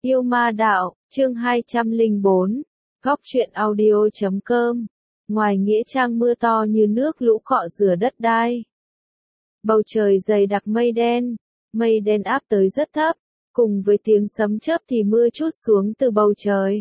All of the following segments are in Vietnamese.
Yêu ma đạo, chương 204, góc truyện audio.com. Ngoài nghĩa trang mưa to như nước lũ cọ rửa đất đai. Bầu trời dày đặc mây đen áp tới rất thấp, cùng với tiếng sấm chớp thì mưa trút xuống từ bầu trời.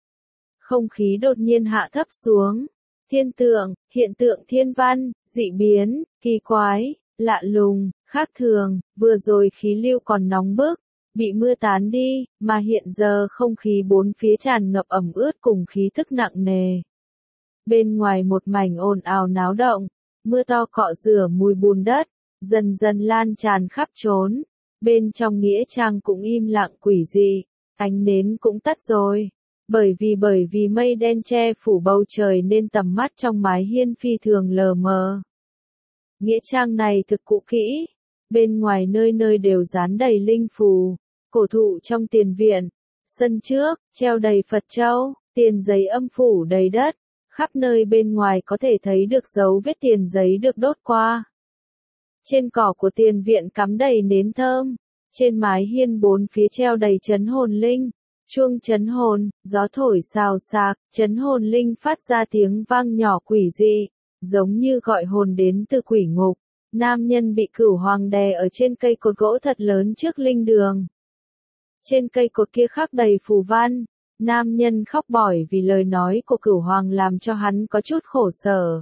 Không khí đột nhiên hạ thấp xuống. Thiên tượng, hiện tượng thiên văn, dị biến, kỳ quái, lạ lùng, khác thường, vừa rồi khí lưu còn nóng bức, bị mưa tán đi, mà hiện giờ không khí bốn phía tràn ngập ẩm ướt cùng khí tức nặng nề. Bên ngoài một mảnh ồn ào náo động, mưa to cọ rửa mùi bùn đất, dần dần lan tràn khắp chốn. Bên trong nghĩa trang cũng im lặng quỷ dị, ánh nến cũng tắt rồi. Bởi vì mây đen che phủ bầu trời nên tầm mắt trong mái hiên phi thường lờ mờ. Nghĩa trang này thực cũ kỹ, bên ngoài nơi nơi đều dán đầy linh phù, cổ thụ trong tiền viện, sân trước, treo đầy Phật châu, tiền giấy âm phủ đầy đất, khắp nơi bên ngoài có thể thấy được dấu vết tiền giấy được đốt qua. Trên cỏ của tiền viện cắm đầy nến thơm, trên mái hiên bốn phía treo đầy trấn hồn linh. Chuông trấn hồn, gió thổi xào xạc, trấn hồn linh phát ra tiếng vang nhỏ quỷ dị, giống như gọi hồn đến từ quỷ ngục. Nam nhân bị cửu hoàng đè ở trên cây cột gỗ thật lớn trước linh đường. Trên cây cột kia khắc đầy phù văn, nam nhân khóc bỏi vì lời nói của cửu hoàng làm cho hắn có chút khổ sở.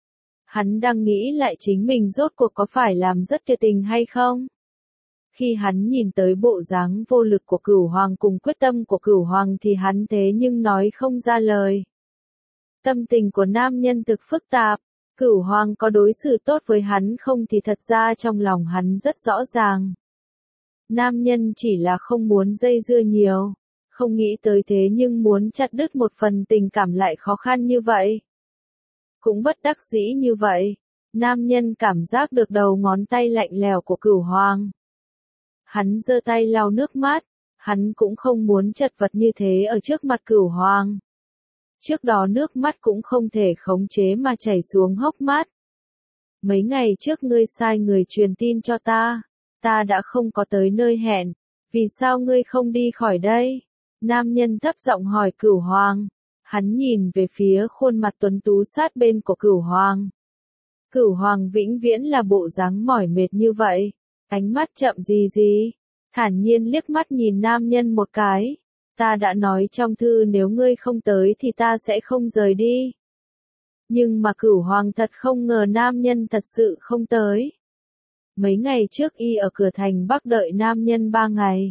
Hắn đang nghĩ lại chính mình rốt cuộc có phải làm rất tuyệt tình hay không? Khi hắn nhìn tới bộ dáng vô lực của cửu hoàng cùng quyết tâm của cửu hoàng thì hắn thế nhưng nói không ra lời. Tâm tình của nam nhân thực phức tạp, cửu hoàng có đối xử tốt với hắn không thì thật ra trong lòng hắn rất rõ ràng. Nam nhân chỉ là không muốn dây dưa nhiều, không nghĩ tới thế nhưng muốn chặt đứt một phần tình cảm lại khó khăn như vậy. Cũng bất đắc dĩ như vậy, nam nhân cảm giác được đầu ngón tay lạnh lẽo của cửu hoàng. Hắn giơ tay lau nước mắt, hắn cũng không muốn chật vật như thế ở trước mặt cửu hoàng. Trước đó nước mắt cũng không thể khống chế mà chảy xuống hốc mắt. Mấy ngày trước ngươi sai người truyền tin cho ta đã không có tới nơi hẹn, vì sao ngươi không đi khỏi đây? Nam nhân thấp giọng hỏi cửu hoàng, hắn nhìn về phía khuôn mặt tuấn tú sát bên của cửu hoàng. Cửu hoàng vĩnh viễn là bộ dáng mỏi mệt như vậy. Ánh mắt chậm gì, thản nhiên liếc mắt nhìn nam nhân một cái. Ta đã nói trong thư nếu ngươi không tới thì ta sẽ không rời đi. Nhưng mà cửu hoàng thật không ngờ nam nhân thật sự không tới. Mấy ngày trước y ở cửa thành Bắc đợi nam nhân 3 ngày.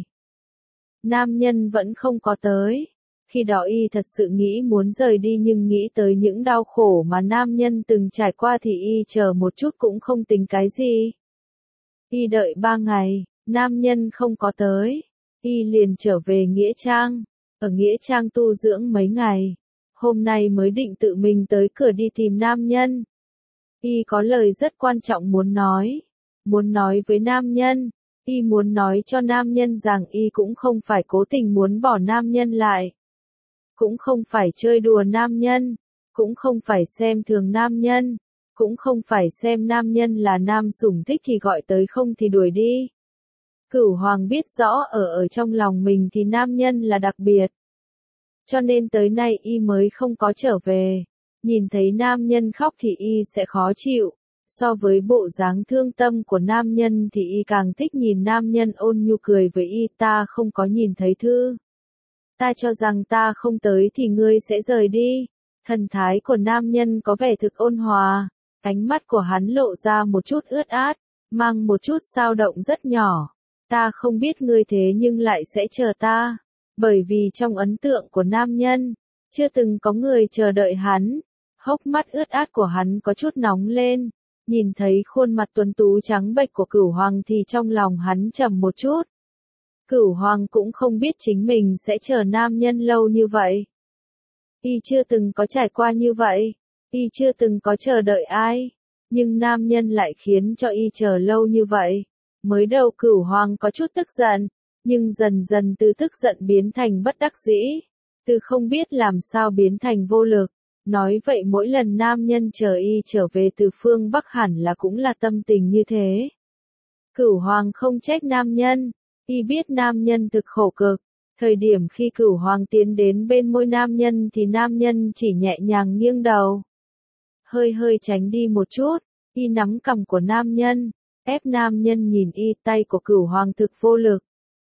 Nam nhân vẫn không có tới. Khi đó y thật sự nghĩ muốn rời đi nhưng nghĩ tới những đau khổ mà nam nhân từng trải qua thì y chờ một chút cũng không tính cái gì. Y đợi 3 ngày, nam nhân không có tới, y liền trở về nghĩa trang, ở nghĩa trang tu dưỡng mấy ngày, hôm nay mới định tự mình tới cửa đi tìm nam nhân. Y có lời rất quan trọng muốn nói với nam nhân, y muốn nói cho nam nhân rằng y cũng không phải cố tình muốn bỏ nam nhân lại, cũng không phải chơi đùa nam nhân, cũng không phải xem thường nam nhân. Cũng không phải xem nam nhân là nam sủng thích thì gọi tới không thì đuổi đi. Cửu hoàng biết rõ ở trong lòng mình thì nam nhân là đặc biệt. Cho nên tới nay y mới không có trở về. Nhìn thấy nam nhân khóc thì y sẽ khó chịu. So với bộ dáng thương tâm của nam nhân thì y càng thích nhìn nam nhân ôn nhu cười với y. Ta không có nhìn thấy thư. Ta cho rằng ta không tới thì ngươi sẽ rời đi. Thần thái của nam nhân có vẻ thực ôn hòa. Ánh mắt của hắn lộ ra một chút ướt át, mang một chút dao động rất nhỏ. Ta không biết ngươi thế nhưng lại sẽ chờ ta. Bởi vì trong ấn tượng của nam nhân, chưa từng có người chờ đợi hắn. Hốc mắt ướt át của hắn có chút nóng lên. Nhìn thấy khuôn mặt tuấn tú trắng bệch của cửu hoàng thì trong lòng hắn trầm một chút. Cửu hoàng cũng không biết chính mình sẽ chờ nam nhân lâu như vậy. Y chưa từng có trải qua như vậy. Y chưa từng có chờ đợi ai, nhưng nam nhân lại khiến cho y chờ lâu như vậy. Mới đầu cửu hoàng có chút tức giận, nhưng dần dần từ tức giận biến thành bất đắc dĩ, từ không biết làm sao biến thành vô lực. Nói vậy mỗi lần nam nhân chờ y trở về từ phương Bắc hẳn là cũng là tâm tình như thế. Cửu hoàng không trách nam nhân, y biết nam nhân thực khổ cực, Thời điểm khi Cửu Hoàng tiến đến bên môi nam nhân thì nam nhân chỉ nhẹ nhàng nghiêng đầu. Hơi hơi tránh đi một chút, y nắm cằm của nam nhân, ép nam nhân nhìn y, tay của Cửu Hoàng thực vô lực.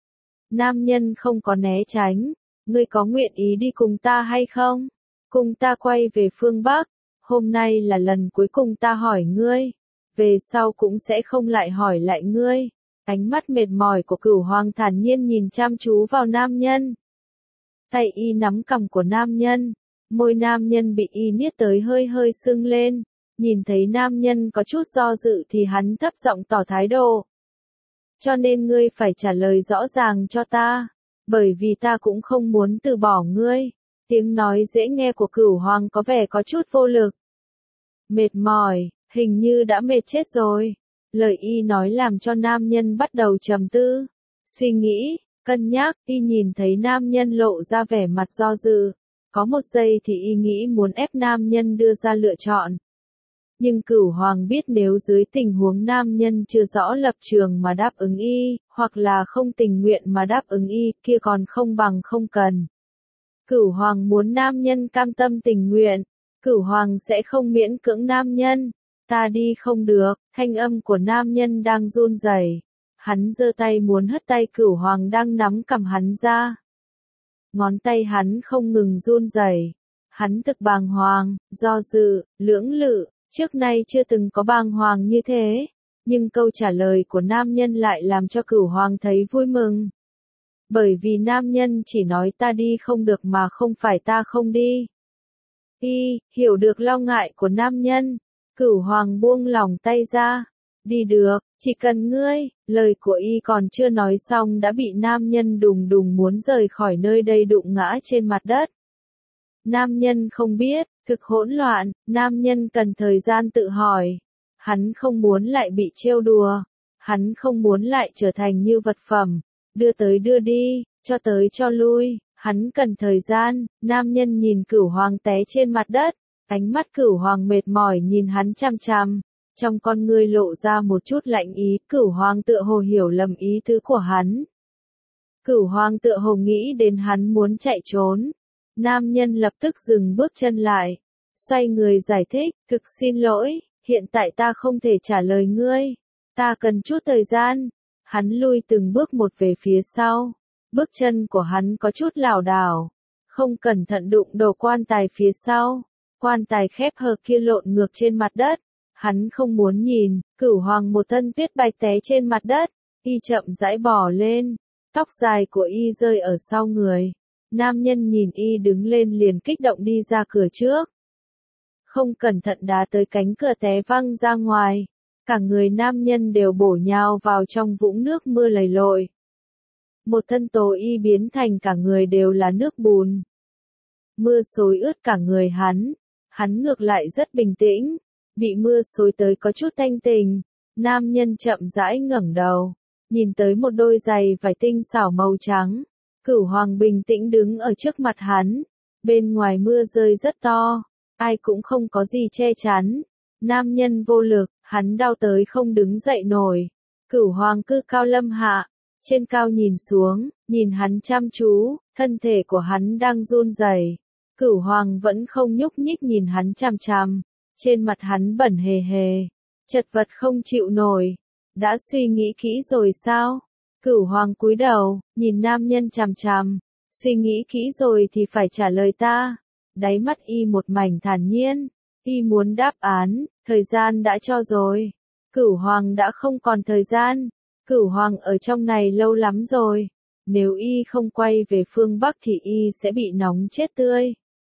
Nam nhân không có né tránh, ngươi có nguyện ý đi cùng ta hay không? Cùng ta quay về phương Bắc, hôm nay là lần cuối cùng ta hỏi ngươi, về sau cũng sẽ không lại hỏi lại ngươi. Ánh mắt mệt mỏi của Cửu Hoàng thản nhiên nhìn chăm chú vào nam nhân. Tay y nắm cằm của nam nhân, môi nam nhân bị y niết tới hơi hơi sưng lên, nhìn thấy nam nhân có chút do dự thì hắn thấp giọng tỏ thái độ. Cho nên ngươi phải trả lời rõ ràng cho ta, bởi vì ta cũng không muốn từ bỏ ngươi. Tiếng nói dễ nghe của Cửu Hoàng có vẻ có chút vô lực. Mệt mỏi, hình như đã mệt chết rồi. Lời y nói làm cho nam nhân bắt đầu trầm tư, suy nghĩ, cân nhắc, y nhìn thấy nam nhân lộ ra vẻ mặt do dự. Có một giây thì y nghĩ muốn ép nam nhân đưa ra lựa chọn. Nhưng Cửu Hoàng biết nếu dưới tình huống nam nhân chưa rõ lập trường mà đáp ứng y, hoặc là không tình nguyện mà đáp ứng y, kia còn không bằng không cần. Cửu Hoàng muốn nam nhân cam tâm tình nguyện, Cửu Hoàng sẽ không miễn cưỡng nam nhân. Ta đi không được, thanh âm của nam nhân đang run rẩy. Hắn giơ tay muốn hất tay Cửu Hoàng đang nắm cầm hắn ra. Ngón tay hắn không ngừng run rẩy. Hắn thực bàng hoàng, do dự, lưỡng lự, trước nay chưa từng có bàng hoàng như thế. Nhưng câu trả lời của nam nhân lại làm cho Cửu Hoàng thấy vui mừng. Bởi vì nam nhân chỉ nói ta đi không được mà không phải ta không đi. Y hiểu được lo ngại của nam nhân. Cửu Hoàng buông lỏng tay ra. Đi được, chỉ cần ngươi. Lời của y còn chưa nói xong đã bị nam nhân đùng đùng muốn rời khỏi nơi đây đụng ngã trên mặt đất. Nam nhân không biết, thực hỗn loạn, nam nhân cần thời gian tự hỏi. Hắn không muốn lại bị trêu đùa. Hắn không muốn lại trở thành như vật phẩm. Đưa tới đưa đi, cho tới cho lui. Hắn cần thời gian. Nam nhân nhìn Cửu Hoàng té trên mặt đất. Ánh mắt Cửu Hoàng mệt mỏi nhìn hắn chằm chằm, trong con ngươi lộ ra một chút lạnh ý. Cửu Hoàng tựa hồ hiểu lầm ý tứ của hắn. Cửu Hoàng tựa hồ nghĩ đến hắn muốn chạy trốn. Nam nhân lập tức dừng bước chân lại, xoay người giải thích, thực xin lỗi, hiện tại ta không thể trả lời ngươi, ta cần chút thời gian. Hắn lui từng bước một về phía sau, bước chân của hắn có chút lảo đảo, không cẩn thận đụng đầu quan tài phía sau. Quan tài khép hờ kia lộn ngược trên mặt đất. Hắn không muốn nhìn, Cửu Hoàng một thân tuyết bạch té trên mặt đất. Y chậm rãi bò lên. Tóc dài của y rơi ở sau người. Nam nhân nhìn y đứng lên liền kích động đi ra cửa trước. Không cẩn thận đá tới cánh cửa té văng ra ngoài. Cả người nam nhân đều bổ nhào vào trong vũng nước mưa lầy lội. Một thân tố y biến thành cả người đều là nước bùn. Mưa xối ướt cả người hắn. Hắn ngược lại rất bình tĩnh, bị mưa xối tới có chút thanh tình. Nam nhân chậm rãi ngẩng đầu, nhìn tới một đôi giày vải tinh xảo màu trắng. Cửu Hoàng bình tĩnh đứng ở trước mặt hắn. Bên ngoài mưa rơi rất to, ai cũng không có gì che chắn. Nam nhân vô lực, hắn đau tới không đứng dậy nổi. Cửu Hoàng cư cao lâm hạ, trên cao nhìn xuống, nhìn hắn chăm chú, thân thể của hắn đang run rẩy. Cửu Hoàng vẫn không nhúc nhích nhìn hắn chằm chằm, trên mặt hắn bẩn hề hề, chật vật không chịu nổi. Đã suy nghĩ kỹ rồi sao? Cửu Hoàng cúi đầu, nhìn nam nhân chằm chằm, suy nghĩ kỹ rồi thì phải trả lời ta. Đáy mắt y một mảnh thản nhiên, y muốn đáp án, thời gian đã cho rồi. Cửu Hoàng đã không còn thời gian, Cửu Hoàng ở trong này lâu lắm rồi. Nếu y không quay về phương Bắc thì y sẽ bị nóng chết tươi.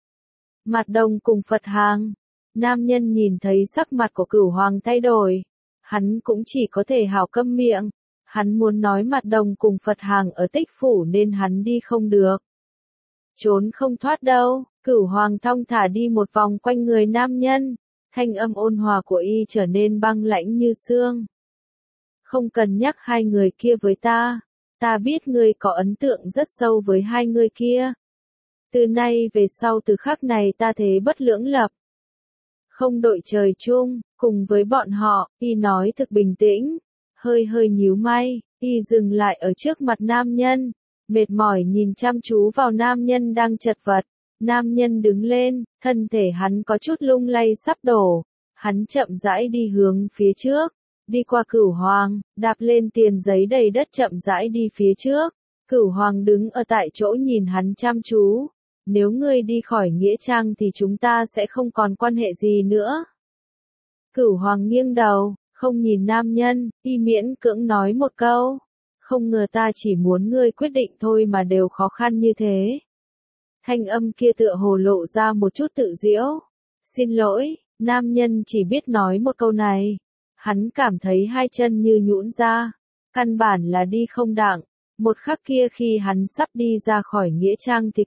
Mặt Đồng cùng Phật Hàng. Nam nhân nhìn thấy sắc mặt của Cửu Hoàng thay đổi. Hắn cũng chỉ có thể hảo câm miệng. Hắn muốn nói Mặt Đồng cùng Phật Hàng ở Tích Phủ nên hắn đi không được. Trốn không thoát đâu. Cửu Hoàng thong thả đi một vòng quanh người nam nhân. Thanh âm ôn hòa của y trở nên băng lãnh như xương. Không cần nhắc hai người kia với ta. Ta biết ngươi có ấn tượng rất sâu với hai người kia. Từ nay về sau từ khắc này ta thế bất lưỡng lập. Không đội trời chung, cùng với bọn họ, y nói thực bình tĩnh. Hơi hơi nhíu mày, y dừng lại ở trước mặt nam nhân. mệt mỏi nhìn chăm chú vào nam nhân đang chật vật. Nam nhân đứng lên, thân thể hắn có chút lung lay sắp đổ. Hắn chậm rãi đi hướng phía trước, đi qua Cửu Hoàng, đạp lên tiền giấy đầy đất chậm rãi đi phía trước. Cửu Hoàng đứng ở tại chỗ nhìn hắn chăm chú. Nếu ngươi đi khỏi Nghĩa Trang thì chúng ta sẽ không còn quan hệ gì nữa. Cửu Hoàng nghiêng đầu, không nhìn nam nhân, y miễn cưỡng nói một câu. Không ngờ ta chỉ muốn ngươi quyết định thôi mà đều khó khăn như thế. Thanh âm kia tựa hồ lộ ra một chút tự giễu. Xin lỗi, nam nhân chỉ biết nói một câu này. Hắn cảm thấy hai chân như nhũn ra. Căn bản là đi không đặng. Một khắc kia khi hắn sắp đi ra khỏi Nghĩa Trang thì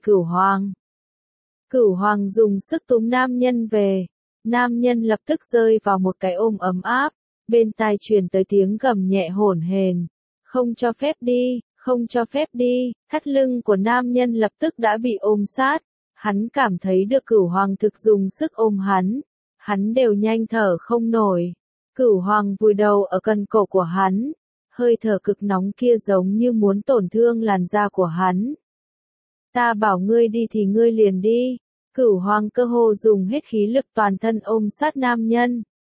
Cửu Hoàng dùng sức túm nam nhân về. Nam nhân lập tức rơi vào một cái ôm ấm áp. Bên tai truyền tới tiếng gầm nhẹ hổn hển. Không cho phép đi, không cho phép đi. Thắt lưng của nam nhân lập tức đã bị ôm sát. Hắn cảm thấy được Cửu Hoàng thực dùng sức ôm hắn. Hắn đều nhanh thở không nổi. Cửu Hoàng vùi đầu ở cần cổ của hắn. Hơi thở cực nóng kia giống như muốn tổn thương làn da của hắn. Ta bảo ngươi đi thì ngươi liền đi. Cửu Hoàng cơ hồ dùng hết khí lực toàn thân ôm sát nam nhân.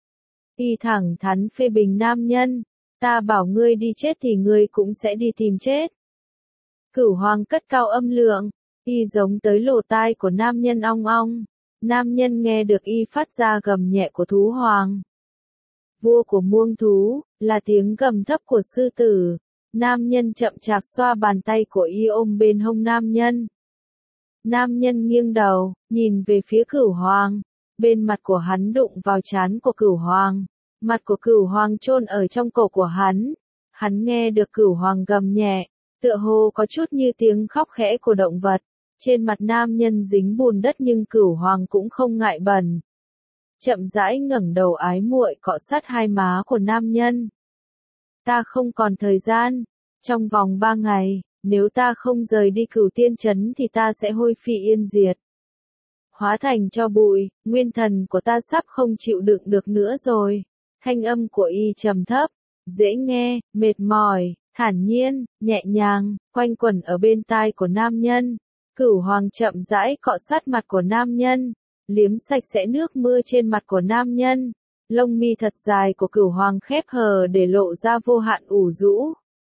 Y thẳng thắn phê bình nam nhân. Ta bảo ngươi đi chết thì ngươi cũng sẽ đi tìm chết. Cửu Hoàng cất cao âm lượng. Y giống tới lỗ tai của nam nhân ong ong. Nam nhân nghe được y phát ra gầm nhẹ của thú hoàng. Vua của muông thú, là tiếng gầm thấp của sư tử. Nam nhân chậm chạp xoa bàn tay của y ôm bên hông nam nhân. Nam nhân nghiêng đầu, nhìn về phía Cửu Hoàng. Bên mặt của hắn đụng vào trán của Cửu Hoàng. Mặt của Cửu Hoàng chôn ở trong cổ của hắn. Hắn nghe được Cửu Hoàng gầm nhẹ, tựa hồ có chút như tiếng khóc khẽ của động vật. Trên mặt nam nhân dính bùn đất nhưng Cửu Hoàng cũng không ngại bẩn. Chậm rãi ngẩng đầu ái muội cọ sát hai má của nam nhân. Ta không còn thời gian. Trong vòng 3 ngày, nếu ta không rời đi Cửu Tiên Trấn thì ta sẽ hôi phi yên diệt. Hóa thành cho bụi, nguyên thần của ta sắp không chịu đựng được nữa rồi. Thanh âm của y trầm thấp, dễ nghe, mệt mỏi, thản nhiên, nhẹ nhàng, quanh quẩn ở bên tai của nam nhân. Cửu Hoàng chậm rãi cọ sát mặt của nam nhân, liếm sạch sẽ nước mưa trên mặt của nam nhân. Lông mi thật dài của Cửu Hoàng khép hờ để lộ ra vô hạn ủ rũ.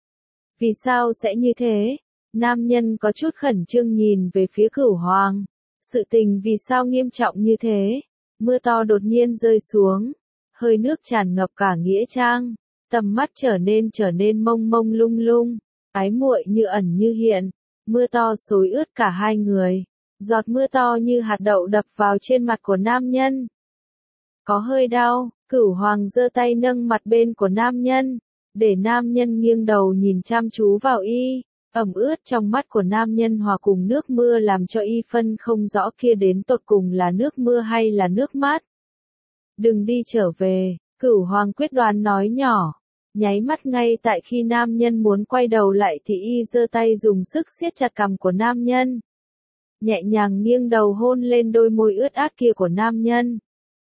Vì sao sẽ như thế? Nam nhân có chút khẩn trương nhìn về phía Cửu Hoàng. Sự tình vì sao nghiêm trọng như thế? Mưa to đột nhiên rơi xuống. Hơi nước tràn ngập cả Nghĩa Trang. Tầm mắt trở nên mông mông lung lung. Ái muội như ẩn như hiện. Mưa to xối ướt cả hai người. Giọt mưa to như hạt đậu đập vào trên mặt của nam nhân. Có hơi đau, Cửu Hoàng giơ tay nâng mặt bên của nam nhân. Để nam nhân nghiêng đầu nhìn chăm chú vào y. Ẩm ướt trong mắt của nam nhân hòa cùng nước mưa làm cho y phân không rõ kia đến tột cùng là nước mưa hay là nước mát. Đừng đi trở về, Cửu Hoàng quyết đoán nói nhỏ. Nháy mắt ngay tại khi nam nhân muốn quay đầu lại thì y giơ tay dùng sức siết chặt cằm của nam nhân. Nhẹ nhàng nghiêng đầu hôn lên đôi môi ướt át kia của nam nhân.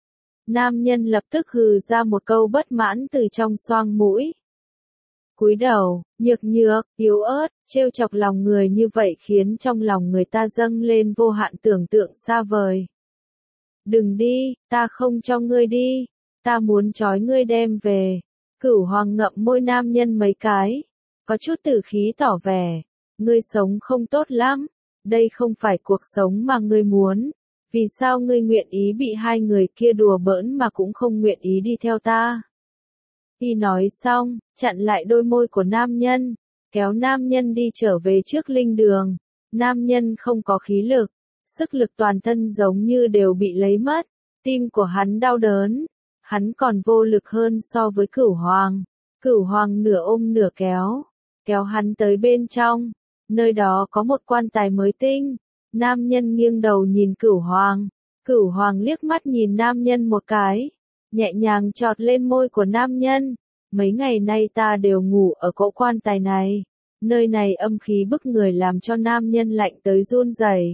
Nam nhân lập tức hừ ra một câu bất mãn từ trong xoang mũi. Cúi đầu, nhược nhược, yếu ớt, trêu chọc lòng người như vậy khiến trong lòng người ta dâng lên vô hạn tưởng tượng xa vời. Đừng đi, ta không cho ngươi đi, ta muốn trói ngươi đem về. Cửu Hoàng ngậm môi nam nhân mấy cái, có chút tử khí tỏ vẻ, ngươi sống không tốt lắm, đây không phải cuộc sống mà ngươi muốn, vì sao ngươi nguyện ý bị hai người kia đùa bỡn mà cũng không nguyện ý đi theo ta. Y nói xong, chặn lại đôi môi của nam nhân, kéo nam nhân đi trở về trước linh đường. Nam nhân không có khí lực, sức lực toàn thân giống như đều bị lấy mất, tim của hắn đau đớn, hắn còn vô lực hơn so với Cửu Hoàng. Cửu Hoàng nửa ôm nửa kéo hắn tới bên trong, nơi đó có một quan tài mới tinh. Nam nhân nghiêng đầu nhìn Cửu Hoàng liếc mắt nhìn nam nhân một cái, nhẹ nhàng chọt lên môi của nam nhân. Mấy ngày nay ta đều ngủ ở cỗ quan tài này, nơi này âm khí bức người làm cho nam nhân lạnh tới run rẩy.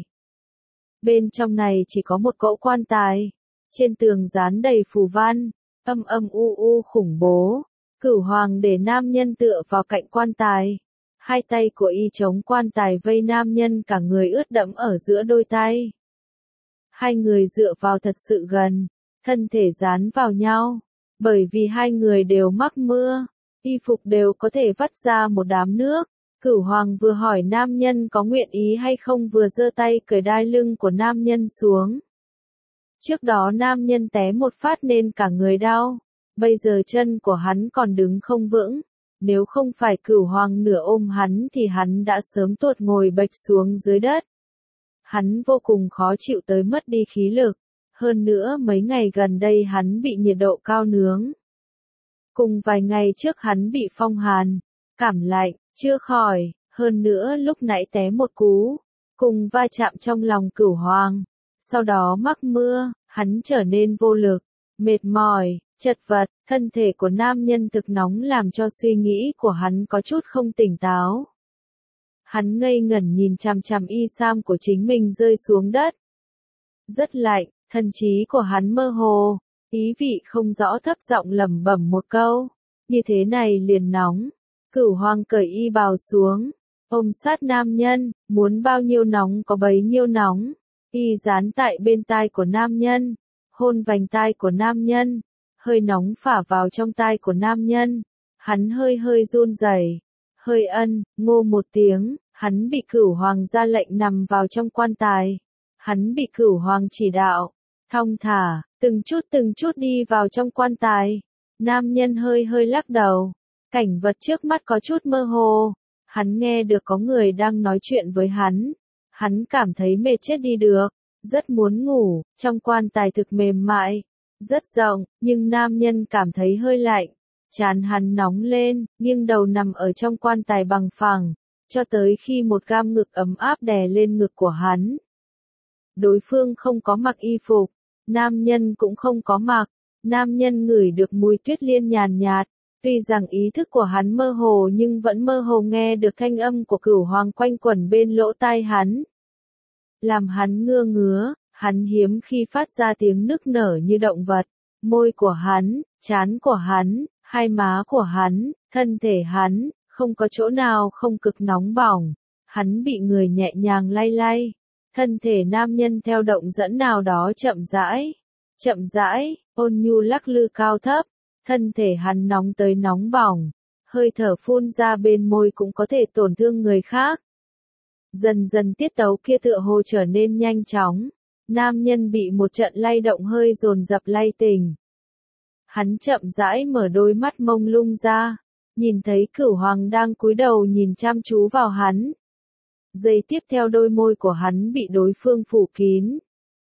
Bên trong này chỉ có một cỗ quan tài, trên tường dán đầy phù văn, âm âm u u khủng bố. Cửu Hoàng để nam nhân tựa vào cạnh quan tài, Hai tay của y chống quan tài vây nam nhân cả người ướt đẫm ở giữa đôi tay. Hai người dựa vào thật sự gần, thân thể dán vào nhau, bởi vì hai người đều mắc mưa, y phục đều có thể vắt ra một đám nước. Cửu Hoàng vừa hỏi nam nhân có nguyện ý hay không vừa giơ tay cởi đai lưng của nam nhân xuống. Trước đó nam nhân té một phát nên cả người đau, bây giờ chân của hắn còn đứng không vững, nếu không phải Cửu Hoàng nửa ôm hắn thì hắn đã sớm tuột ngồi bệt xuống dưới đất. Hắn vô cùng khó chịu tới mất đi khí lực, hơn nữa mấy ngày gần đây hắn bị nhiệt độ cao nướng. Cùng vài ngày trước hắn bị phong hàn, cảm lạnh, chưa khỏi, hơn nữa lúc nãy té một cú, cùng va chạm trong lòng Cửu Hoàng. Sau đó mắc mưa, hắn trở nên vô lực, mệt mỏi, chật vật, thân thể của nam nhân thực nóng làm cho suy nghĩ của hắn có chút không tỉnh táo. Hắn ngây ngẩn nhìn chằm chằm y sam của chính mình rơi xuống đất. Rất lạnh, thần trí của hắn mơ hồ, ý vị không rõ thấp giọng lẩm bẩm một câu, như thế này liền nóng. Cửu Hoàng cởi y bào xuống, ôm sát nam nhân, muốn bao nhiêu nóng có bấy nhiêu nóng. Y dán tại bên tai của nam nhân, hôn vành tai của nam nhân, hơi nóng phả vào trong tai của nam nhân. Hắn hơi hơi run rẩy, hơi ngô một tiếng, hắn bị Cửu Hoàng ra lệnh nằm vào trong quan tài. Hắn bị Cửu Hoàng chỉ đạo, thong thả, từng chút đi vào trong quan tài. Nam nhân hơi hơi lắc đầu, cảnh vật trước mắt có chút mơ hồ. Hắn nghe được có người đang nói chuyện với hắn. Hắn cảm thấy mệt chết đi được, rất muốn ngủ, trong quan tài thực mềm mại, rất rộng, nhưng nam nhân cảm thấy hơi lạnh. Trán hắn nóng lên, nghiêng đầu nằm ở trong quan tài bằng phẳng, cho tới khi một gam ngực ấm áp đè lên ngực của hắn. Đối phương không có mặc y phục, nam nhân cũng không có mặc, nam nhân ngửi được mùi tuyết liên nhàn nhạt, tuy rằng ý thức của hắn mơ hồ nhưng vẫn mơ hồ nghe được thanh âm của Cửu Hoàng quanh quẩn bên lỗ tai hắn. Làm hắn ngứa, hắn hiếm khi phát ra tiếng nức nở như động vật, môi của hắn, trán của hắn, hai má của hắn, thân thể hắn, không có chỗ nào không cực nóng bỏng. Hắn bị người nhẹ nhàng lay lay, thân thể nam nhân theo động dẫn nào đó chậm rãi, ôn nhu lắc lư cao thấp, thân thể hắn nóng tới nóng bỏng, hơi thở phun ra bên môi cũng có thể tổn thương người khác. Dần dần tiết tấu kia tựa hồ trở nên nhanh chóng, nam nhân bị một trận lay động hơi dồn dập lay tỉnh. Hắn chậm rãi mở đôi mắt mông lung ra, nhìn thấy Cửu Hoàng đang cúi đầu nhìn chăm chú vào hắn. Giây tiếp theo đôi môi của hắn bị đối phương phủ kín.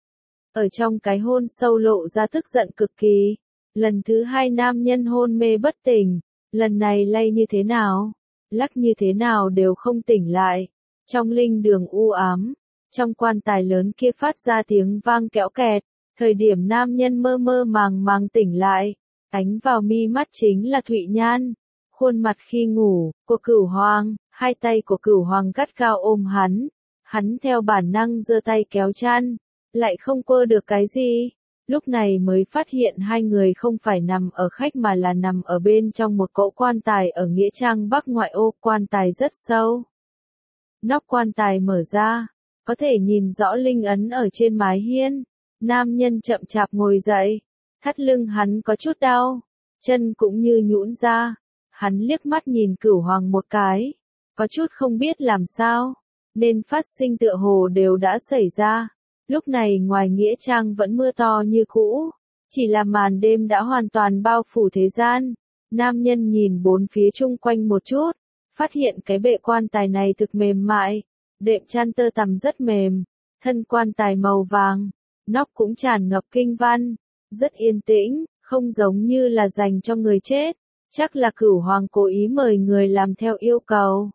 Ở trong cái hôn sâu lộ ra tức giận cực kỳ. Lần thứ hai nam nhân hôn mê bất tỉnh, lần này lay như thế nào, lắc như thế nào đều không tỉnh lại. Trong linh đường u ám, trong quan tài lớn kia phát ra tiếng vang kẽo kẹt, thời điểm nam nhân mơ mơ màng màng tỉnh lại, ánh vào mi mắt chính là Thụy Nhan, khuôn mặt khi ngủ, của Cửu Hoàng, hai tay của Cửu Hoàng gắt gao ôm hắn theo bản năng giơ tay kéo chăn, lại không quơ được cái gì. Lúc này mới phát hiện hai người không phải nằm ở khách mà là nằm ở bên trong một cỗ quan tài ở Nghĩa Trang Bắc ngoại ô, quan tài rất sâu. Nóc quan tài mở ra, có thể nhìn rõ linh ấn ở trên mái hiên. Nam nhân chậm chạp ngồi dậy, thắt lưng hắn có chút đau, chân cũng như nhũn ra. Hắn liếc mắt nhìn Cửu Hoàng một cái, có chút không biết làm sao, nên phát sinh tựa hồ đều đã xảy ra. Lúc này ngoài Nghĩa Trang vẫn mưa to như cũ, chỉ là màn đêm đã hoàn toàn bao phủ thế gian. Nam nhân nhìn bốn phía chung quanh một chút, phát hiện cái bệ quan tài này thực mềm mại, đệm chăn tơ tằm rất mềm, thân quan tài màu vàng, nóc cũng tràn ngập kinh văn, rất yên tĩnh, không giống như là dành cho người chết, chắc là Cửu Hoàng cố ý mời người làm theo yêu cầu.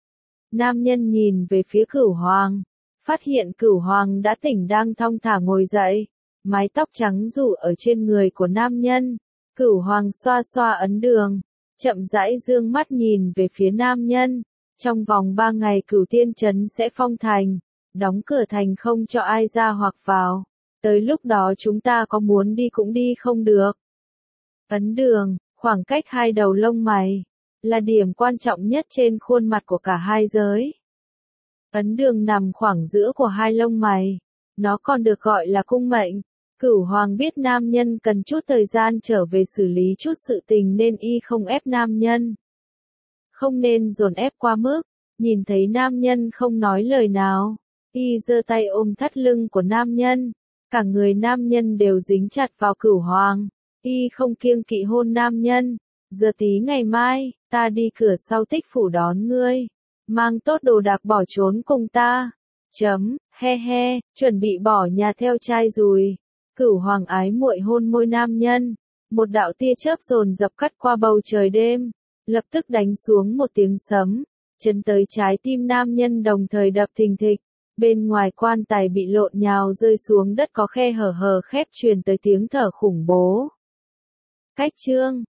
Nam nhân nhìn về phía Cửu Hoàng, phát hiện Cửu Hoàng đã tỉnh đang thong thả ngồi dậy, mái tóc trắng rủ ở trên người của nam nhân. Cửu Hoàng xoa xoa ấn đường, chậm rãi dương mắt nhìn về phía nam nhân. Trong vòng 3 ngày Cửu Tiên Trấn sẽ phong thành, đóng cửa thành không cho ai ra hoặc vào. Tới lúc đó chúng ta có muốn đi cũng đi không được. Ấn đường, khoảng cách hai đầu lông mày, là điểm quan trọng nhất trên khuôn mặt của cả hai giới. Ấn đường nằm khoảng giữa của hai lông mày. Nó còn được gọi là cung mệnh. Cửu Hoàng biết nam nhân cần chút thời gian trở về xử lý chút sự tình nên y không ép nam nhân. Không nên dồn ép qua mức. Nhìn thấy nam nhân không nói lời nào, y giơ tay ôm thắt lưng của nam nhân. Cả người nam nhân đều dính chặt vào Cửu Hoàng. Y không kiêng kỵ hôn nam nhân. Giờ tí ngày mai, ta đi cửa sau Tích phủ đón ngươi. Mang tốt đồ đạc bỏ trốn cùng ta. He he, chuẩn bị bỏ nhà theo trai rồi. Cửu Hoàng ái muội hôn môi nam nhân. Một đạo tia chớp dồn dập cắt qua bầu trời đêm. Lập tức đánh xuống một tiếng sấm. Chấn tới trái tim nam nhân đồng thời đập thình thịch. Bên ngoài quan tài bị lộn nhào rơi xuống đất có khe hở khép truyền tới tiếng thở khủng bố. Cách chương